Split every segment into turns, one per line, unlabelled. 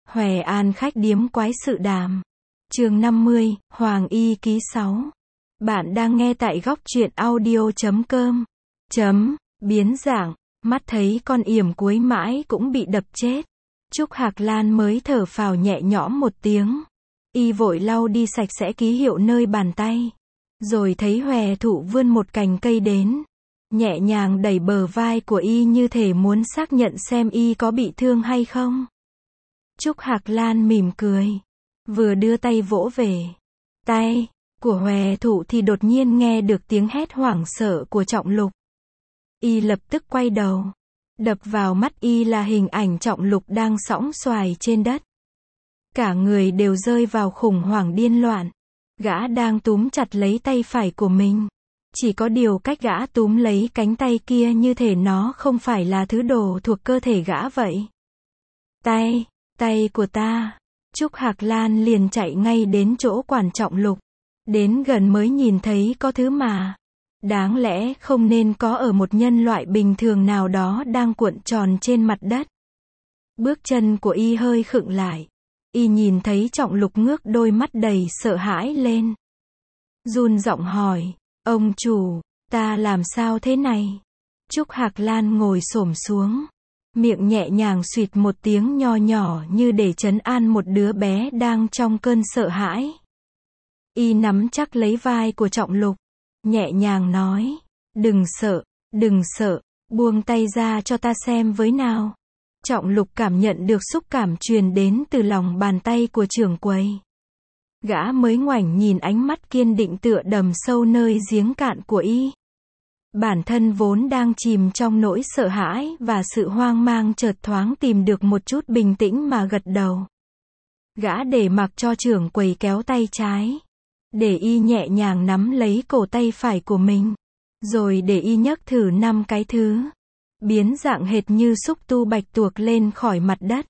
Hoè An khách điếm quái sự đàm. Chương 50, Hoàng Y ký 6. Bạn đang nghe tại góc truyện audio.com. Biến dạng, mắt thấy con yểm cuối mãi cũng bị đập chết. Trúc Hạc Lan mới thở phào nhẹ nhõm một tiếng. Y vội lau đi sạch sẽ ký hiệu nơi bàn tay. Rồi thấy Hòe Thụ vươn một cành cây đến. Nhẹ nhàng đẩy bờ vai của Y như thể muốn xác nhận xem Y có bị thương hay không. Trúc Hạc Lan mỉm cười. Vừa đưa tay vỗ về tay của Hòe Thụ thì đột nhiên nghe được tiếng hét hoảng sợ của Trọng Lục. Y lập tức quay đầu. Đập vào mắt Y là hình ảnh Trọng Lục đang sõng xoài trên đất. Cả người đều rơi vào khủng hoảng điên loạn. Gã đang túm chặt lấy tay phải của mình. Chỉ có điều cách gã túm lấy cánh tay kia như thể nó không phải là thứ đồ thuộc cơ thể gã vậy. Tay của ta. Trúc Hạc Lan liền chạy ngay đến chỗ quản Trọng Lục. Đến gần mới nhìn thấy có thứ mà đáng lẽ không nên có ở một nhân loại bình thường nào đó đang cuộn tròn trên mặt đất. Bước chân của Y hơi khựng lại. Y nhìn thấy Trọng Lục ngước đôi mắt đầy sợ hãi lên. Run giọng hỏi, ông chủ, ta làm sao thế này? Trúc Hạc Lan ngồi xổm xuống. Miệng nhẹ nhàng xuyệt một tiếng nho nhỏ như để trấn an một đứa bé đang trong cơn sợ hãi. Y nắm chắc lấy vai của Trọng Lục. Nhẹ nhàng nói, đừng sợ, buông tay ra cho ta xem với nào. Trọng Lục cảm nhận được xúc cảm truyền đến từ lòng bàn tay của trưởng quầy. Gã mới ngoảnh nhìn ánh mắt kiên định tựa đầm sâu nơi giếng cạn của Y. Bản thân vốn đang chìm trong nỗi sợ hãi và sự hoang mang chợt thoáng tìm được một chút bình tĩnh mà gật đầu. Gã để mặc cho trưởng quầy kéo tay trái. Để Y nhẹ nhàng nắm lấy cổ tay phải của mình. Rồi để Y nhấc thử 5 cái thứ. Biến dạng hệt như xúc tu bạch tuộc lên khỏi mặt đất.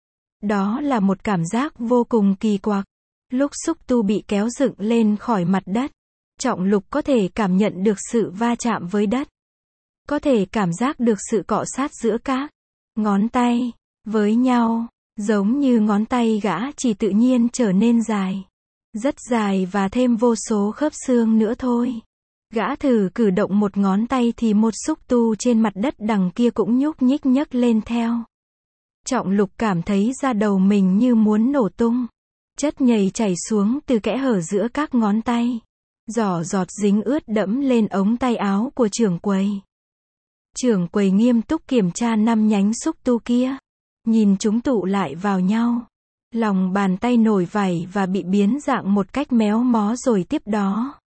Đó là một cảm giác vô cùng kỳ quặc. Lúc xúc tu bị kéo dựng lên khỏi mặt đất, Trọng Lục có thể cảm nhận được sự va chạm với đất. Có thể cảm giác được sự cọ sát giữa các ngón tay với nhau, giống như ngón tay gã chỉ tự nhiên trở nên dài. Rất dài và thêm vô số khớp xương nữa thôi. Gã thử cử động một ngón tay thì một xúc tu trên mặt đất đằng kia cũng nhúc nhích nhấc lên theo. Trọng Lục cảm thấy da đầu mình như muốn nổ tung. Chất nhầy chảy xuống từ kẽ hở giữa các ngón tay. Giọt dính ướt đẫm lên ống tay áo của trưởng quầy. Trưởng quầy nghiêm túc kiểm tra 5 nhánh xúc tu kia. Nhìn chúng tụ lại vào nhau. Lòng bàn tay nổi vảy và bị biến dạng một cách méo mó rồi tiếp đó.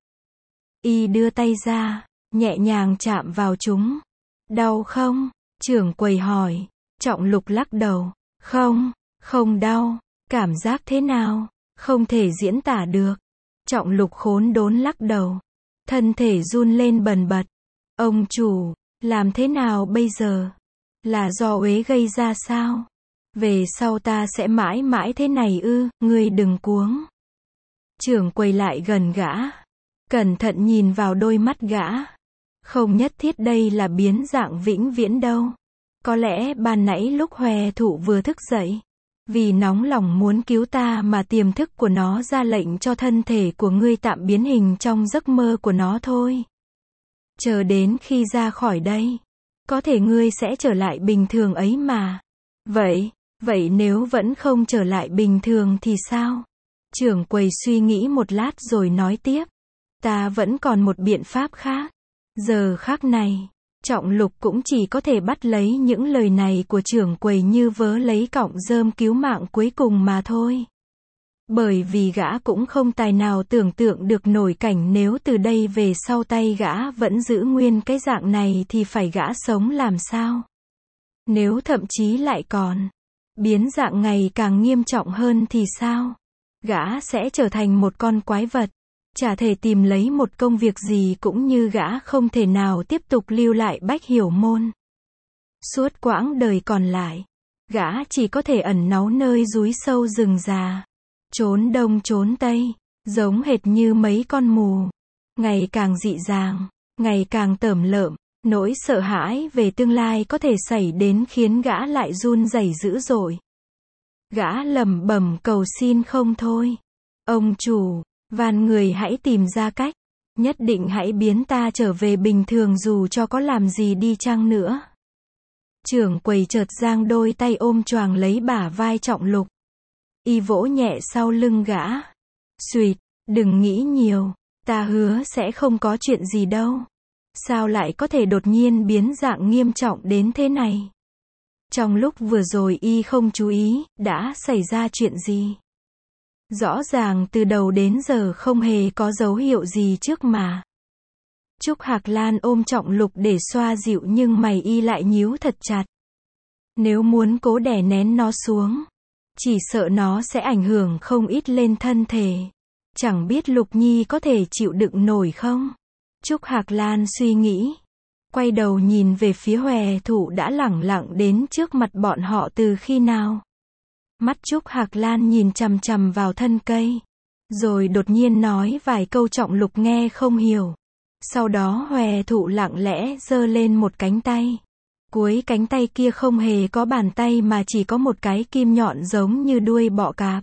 Y đưa tay ra, nhẹ nhàng chạm vào chúng. Đau không? Trưởng quầy hỏi. Trọng Lục lắc đầu. Không đau. Cảm giác thế nào? Không thể diễn tả được. Trọng Lục khốn đốn lắc đầu. Thân thể run lên bần bật. Ông chủ, làm thế nào bây giờ? Là do uế gây ra sao? Về sau ta sẽ mãi mãi thế này ư? Ngươi đừng cuống. Trưởng quầy lại gần gã. Cẩn thận nhìn vào đôi mắt gã. Không nhất thiết đây là biến dạng vĩnh viễn đâu. Có lẽ ban nãy lúc Hòe Thụ vừa thức dậy, vì nóng lòng muốn cứu ta mà tiềm thức của nó ra lệnh cho thân thể của ngươi tạm biến hình trong giấc mơ của nó thôi. Chờ đến khi ra khỏi đây, có thể ngươi sẽ trở lại bình thường ấy mà. Vậy nếu vẫn không trở lại bình thường thì sao? Trưởng quầy suy nghĩ một lát rồi nói tiếp. Ta vẫn còn một biện pháp khác. Giờ khắc này, Trọng Lục cũng chỉ có thể bắt lấy những lời này của trưởng quầy như vớ lấy cọng rơm cứu mạng cuối cùng mà thôi. Bởi vì gã cũng không tài nào tưởng tượng được nổi cảnh nếu từ đây về sau tay gã vẫn giữ nguyên cái dạng này thì phải gã sống làm sao? Nếu thậm chí lại còn biến dạng ngày càng nghiêm trọng hơn thì sao? Gã sẽ trở thành một con quái vật. Chả thể tìm lấy một công việc gì cũng như gã không thể nào tiếp tục lưu lại Bách Hiểu Môn. Suốt quãng đời còn lại, gã chỉ có thể ẩn náu nơi núi sâu rừng già. Trốn đông trốn tây, giống hệt như mấy con mù. Ngày càng dị dàng, ngày càng tởm lợm, nỗi sợ hãi về tương lai có thể xảy đến khiến gã lại run rẩy dữ dội. Gã lẩm bẩm cầu xin không thôi. Ông chủ, van người hãy tìm ra cách. Nhất định hãy biến ta trở về bình thường dù cho có làm gì đi chăng nữa. Trưởng quầy chợt giang đôi tay ôm choàng lấy bả vai Trọng Lục. Y vỗ nhẹ sau lưng gã. Xuyệt, đừng nghĩ nhiều, ta hứa sẽ không có chuyện gì đâu. Sao lại có thể đột nhiên biến dạng nghiêm trọng đến thế này? Trong lúc vừa rồi y không chú ý, đã xảy ra chuyện gì? Rõ ràng từ đầu đến giờ không hề có dấu hiệu gì trước mà. Trúc Hạc Lan ôm Trọng Lục để xoa dịu nhưng mày y lại nhíu thật chặt. Nếu muốn cố đè nén nó xuống, chỉ sợ nó sẽ ảnh hưởng không ít lên thân thể. Chẳng biết Lục Nhi có thể chịu đựng nổi không? Trúc Hạc Lan suy nghĩ. Quay đầu nhìn về phía Hòe Thụ đã lẳng lặng đến trước mặt bọn họ từ khi nào. Mắt Trúc Hạc Lan nhìn chằm chằm vào thân cây. Rồi đột nhiên nói vài câu Trọng Lục nghe không hiểu. Sau đó Hòe Thụ lặng lẽ giơ lên một cánh tay. Cuối cánh tay kia không hề có bàn tay mà chỉ có một cái kim nhọn giống như đuôi bọ cạp.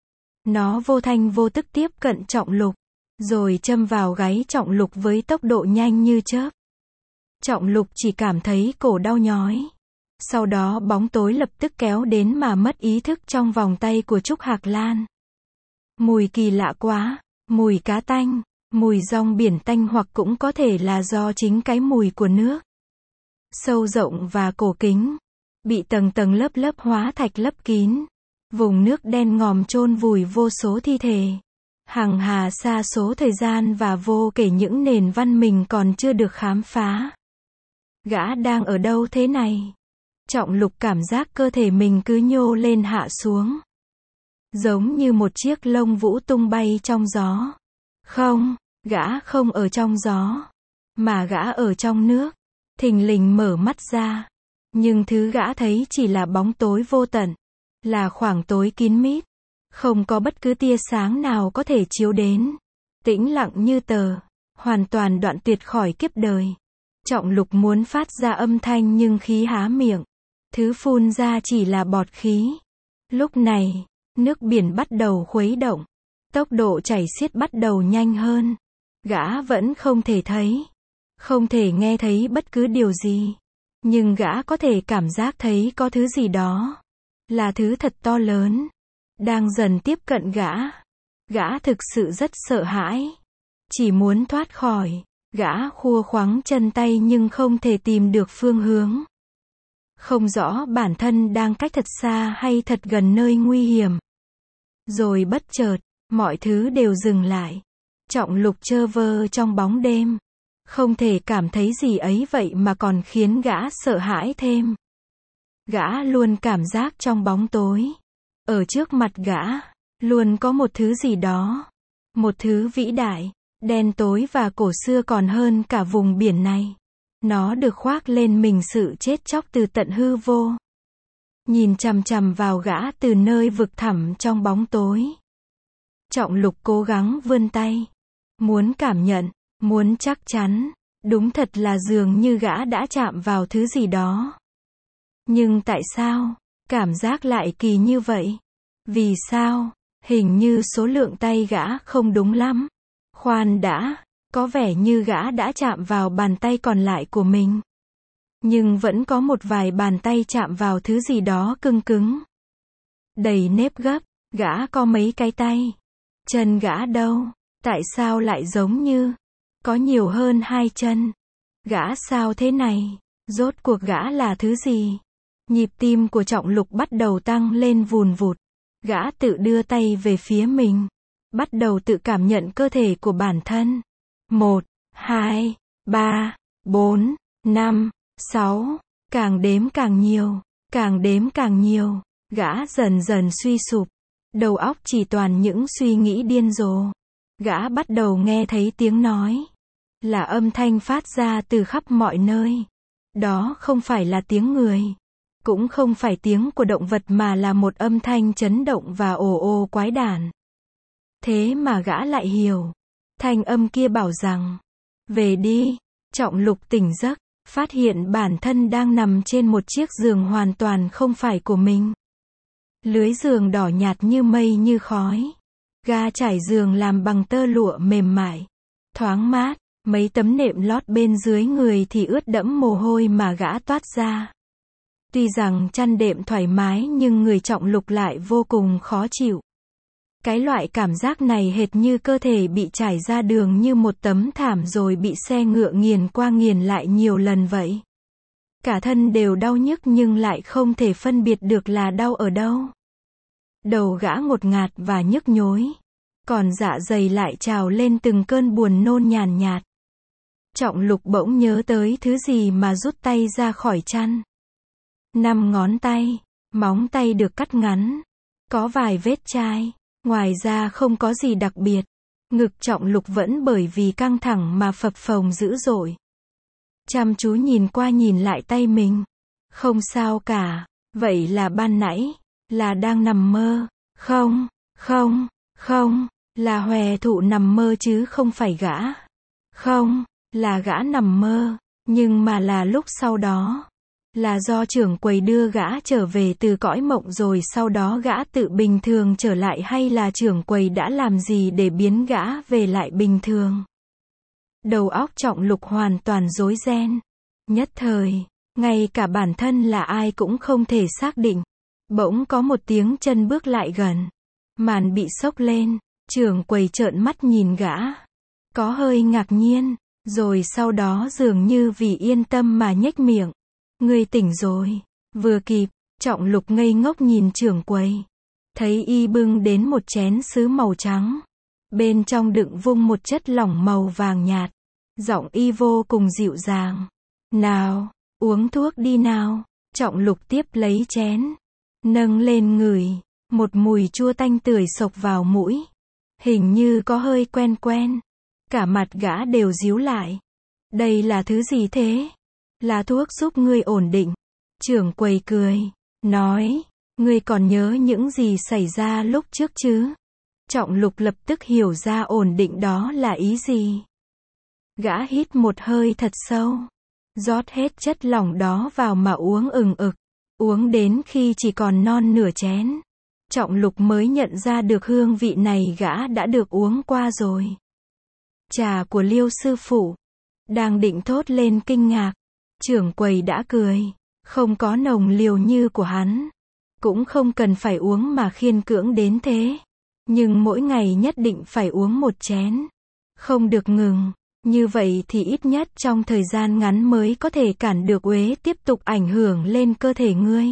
Nó vô thanh vô tức tiếp cận Trọng Lục. Rồi châm vào gáy Trọng Lục với tốc độ nhanh như chớp. Trọng Lục chỉ cảm thấy cổ đau nhói. Sau đó bóng tối lập tức kéo đến mà mất ý thức trong vòng tay của Trúc Hạc Lan. Mùi kỳ lạ quá, mùi cá tanh, mùi rong biển tanh hoặc cũng có thể là do chính cái mùi của nước. Sâu rộng và cổ kính, bị tầng tầng lớp lớp hóa thạch lấp kín. Vùng nước đen ngòm chôn vùi vô số thi thể. Hằng hà sa số thời gian và vô kể những nền văn minh còn chưa được khám phá. Gã đang ở đâu thế này? Trọng Lục cảm giác cơ thể mình cứ nhô lên hạ xuống. Giống như một chiếc lông vũ tung bay trong gió. Không, gã không ở trong gió. Mà gã ở trong nước. Thình lình mở mắt ra. Nhưng thứ gã thấy chỉ là bóng tối vô tận. Là khoảng tối kín mít. Không có bất cứ tia sáng nào có thể chiếu đến. Tĩnh lặng như tờ. Hoàn toàn đoạn tuyệt khỏi kiếp đời. Trọng Lục muốn phát ra âm thanh nhưng khí há miệng. Thứ phun ra chỉ là bọt khí. Lúc này, nước biển bắt đầu khuấy động. Tốc độ chảy xiết bắt đầu nhanh hơn. Gã vẫn không thể thấy. Không thể nghe thấy bất cứ điều gì. Nhưng gã có thể cảm giác thấy có thứ gì đó. Là thứ thật to lớn. Đang dần tiếp cận gã. Gã thực sự rất sợ hãi. Chỉ muốn thoát khỏi. Gã khua khoắng chân tay nhưng không thể tìm được phương hướng. Không rõ bản thân đang cách thật xa hay thật gần nơi nguy hiểm. Rồi bất chợt, mọi thứ đều dừng lại. Trọng Lục chơ vơ trong bóng đêm. Không thể cảm thấy gì ấy vậy mà còn khiến gã sợ hãi thêm. Gã luôn cảm giác trong bóng tối. Ở trước mặt gã, luôn có một thứ gì đó. Một thứ vĩ đại, đen tối và cổ xưa còn hơn cả vùng biển này. Nó được khoác lên mình sự chết chóc từ tận hư vô. Nhìn chằm chằm vào gã từ nơi vực thẳm trong bóng tối. Trọng Lục cố gắng vươn tay. Muốn cảm nhận, muốn chắc chắn. Đúng thật là dường như gã đã chạm vào thứ gì đó. Nhưng tại sao? Cảm giác lại kỳ như vậy. Vì sao? Hình như số lượng tay gã không đúng lắm. Khoan đã, có vẻ như gã đã chạm vào bàn tay còn lại của mình. Nhưng vẫn có một vài bàn tay chạm vào thứ gì đó cứng cứng. Đầy nếp gấp, gã có mấy cái tay. Chân gã đâu? Tại sao lại giống như có nhiều hơn 2 chân? Gã sao thế này? Rốt cuộc gã là thứ gì? Nhịp tim của Trọng Lục bắt đầu tăng lên vùn vụt. Gã tự đưa tay về phía mình. Bắt đầu tự cảm nhận cơ thể của bản thân. 1, 2, 3, 4, 5, 6. Càng đếm càng nhiều. Càng đếm càng nhiều. Gã dần dần suy sụp. Đầu óc chỉ toàn những suy nghĩ điên rồ. Gã bắt đầu nghe thấy tiếng nói. Là âm thanh phát ra từ khắp mọi nơi. Đó không phải là tiếng người. Cũng không phải tiếng của động vật mà là một âm thanh chấn động và ồ ồ quái đản. Thế mà gã lại hiểu. Thanh âm kia bảo rằng, về đi. Trọng Lục tỉnh giấc, phát hiện bản thân đang nằm trên một chiếc giường hoàn toàn không phải của mình. Lưới giường đỏ nhạt như mây như khói. Ga trải giường làm bằng tơ lụa mềm mại, thoáng mát, mấy tấm nệm lót bên dưới người thì ướt đẫm mồ hôi mà gã toát ra. Tuy rằng chăn đệm thoải mái nhưng người Trọng Lục lại vô cùng khó chịu. Cái loại cảm giác này hệt như cơ thể bị trải ra đường như một tấm thảm rồi bị xe ngựa nghiền qua nghiền lại nhiều lần vậy. Cả thân đều đau nhức nhưng lại không thể phân biệt được là đau ở đâu. Đầu gã ngột ngạt và nhức nhối. Còn dạ dày lại trào lên từng cơn buồn nôn nhàn nhạt. Trọng Lục bỗng nhớ tới thứ gì mà rút tay ra khỏi chăn. 5 ngón tay, móng tay được cắt ngắn. Có vài vết chai. Ngoài ra không có gì đặc biệt. Ngực Trọng Lục vẫn bởi vì căng thẳng mà phập phồng dữ dội. Chăm chú nhìn qua nhìn lại tay mình. Không sao cả. Vậy là ban nãy. Là đang nằm mơ. Không, không, không. Là Hòe Thụ nằm mơ chứ không phải gã. Không, là gã nằm mơ. Nhưng mà là lúc sau đó. Là do trưởng quầy đưa gã trở về từ cõi mộng rồi sau đó gã tự bình thường trở lại hay là trưởng quầy đã làm gì để biến gã về lại bình thường. Đầu óc Trọng Lục hoàn toàn rối ren. Nhất thời, ngay cả bản thân là ai cũng không thể xác định. Bỗng có một tiếng chân bước lại gần. Màn bị xốc lên, trưởng quầy trợn mắt nhìn gã. Có hơi ngạc nhiên, rồi sau đó dường như vì yên tâm mà nhếch miệng. Ngươi tỉnh rồi. Vừa kịp, Trọng Lục ngây ngốc nhìn trưởng quầy. Thấy y bưng đến một chén sứ màu trắng. Bên trong đựng vung một chất lỏng màu vàng nhạt. Giọng y vô cùng dịu dàng. Nào, uống thuốc đi nào. Trọng Lục tiếp lấy chén. Nâng lên ngửi. Một mùi chua tanh tưởi xộc vào mũi. Hình như có hơi quen quen. Cả mặt gã đều díu lại. Đây là thứ gì thế? Là thuốc giúp ngươi ổn định. Trưởng quầy cười. Nói. Ngươi còn nhớ những gì xảy ra lúc trước chứ? Trọng Lục lập tức hiểu ra ổn định đó là ý gì. Gã hít một hơi thật sâu. Rót hết chất lỏng đó vào mà uống ừng ực. Uống đến khi chỉ còn non nửa chén. Trọng Lục mới nhận ra được hương vị này gã đã được uống qua rồi. Trà của Liêu sư phụ. Đang định thốt lên kinh ngạc. Trưởng quầy đã cười. Không có nồng liều như của hắn. Cũng không cần phải uống mà khiên cưỡng đến thế. Nhưng mỗi ngày nhất định phải uống một chén. Không được ngừng. Như vậy thì ít nhất trong thời gian ngắn mới có thể cản được uế tiếp tục ảnh hưởng lên cơ thể ngươi.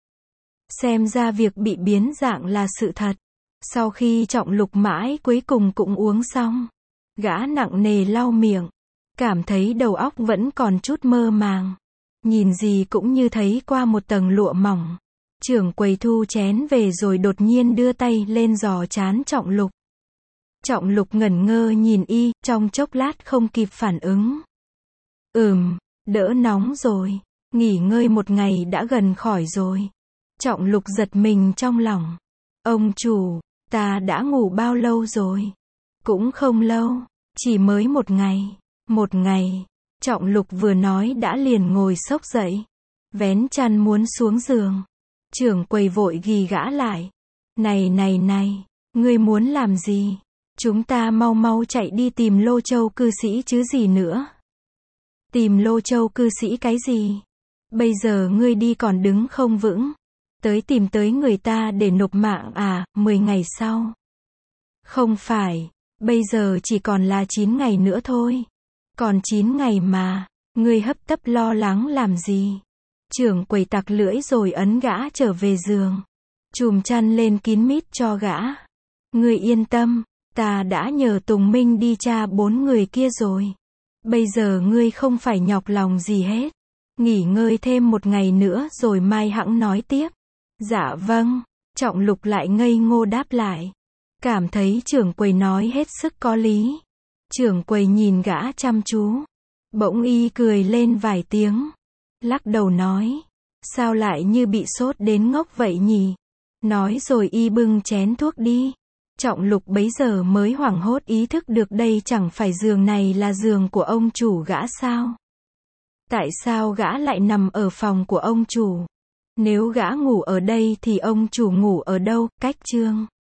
Xem ra việc bị biến dạng là sự thật. Sau khi Trọng Lục mãi cuối cùng cũng uống xong. Gã nặng nề lau miệng. Cảm thấy đầu óc vẫn còn chút mơ màng. Nhìn gì cũng như thấy qua một tầng lụa mỏng. Trưởng quầy thu chén về rồi đột nhiên đưa tay lên giò trán Trọng Lục. Trọng Lục ngẩn ngơ nhìn y, trong chốc lát không kịp phản ứng. Đỡ nóng rồi. Nghỉ ngơi một ngày đã gần khỏi rồi. Trọng Lục giật mình trong lòng. Ông chủ, ta đã ngủ bao lâu rồi? Cũng không lâu, chỉ mới một ngày. Một ngày. Trọng Lục vừa nói đã liền ngồi xốc dậy. Vén chăn muốn xuống giường. Trưởng quầy vội ghi gã lại. Này, ngươi muốn làm gì? Chúng ta mau mau chạy đi tìm Lô Châu cư sĩ chứ gì nữa. Tìm Lô Châu cư sĩ cái gì? Bây giờ ngươi đi còn đứng không vững. Tìm tới người ta để nộp mạng à, 10 ngày sau. Không phải, bây giờ chỉ còn là 9 ngày nữa thôi. Còn 9 ngày mà, ngươi hấp tấp lo lắng làm gì? Trưởng quầy tặc lưỡi rồi ấn gã trở về giường. Chùm chăn lên kín mít cho gã. Ngươi yên tâm, ta đã nhờ Tùng Minh đi tra 4 người kia rồi. Bây giờ ngươi không phải nhọc lòng gì hết. Nghỉ ngơi thêm một ngày nữa rồi mai hẵng nói tiếp. Dạ vâng. Trọng Lục lại ngây ngô đáp lại. Cảm thấy trưởng quầy nói hết sức có lý. Trưởng quầy nhìn gã chăm chú. Bỗng y cười lên vài tiếng. Lắc đầu nói. Sao lại như bị sốt đến ngốc vậy nhỉ? Nói rồi y bưng chén thuốc đi. Trọng Lục bấy giờ mới hoảng hốt ý thức được đây chẳng phải giường này là giường của ông chủ gã sao? Tại sao gã lại nằm ở phòng của ông chủ? Nếu gã ngủ ở đây thì ông chủ ngủ ở đâu? Cách chương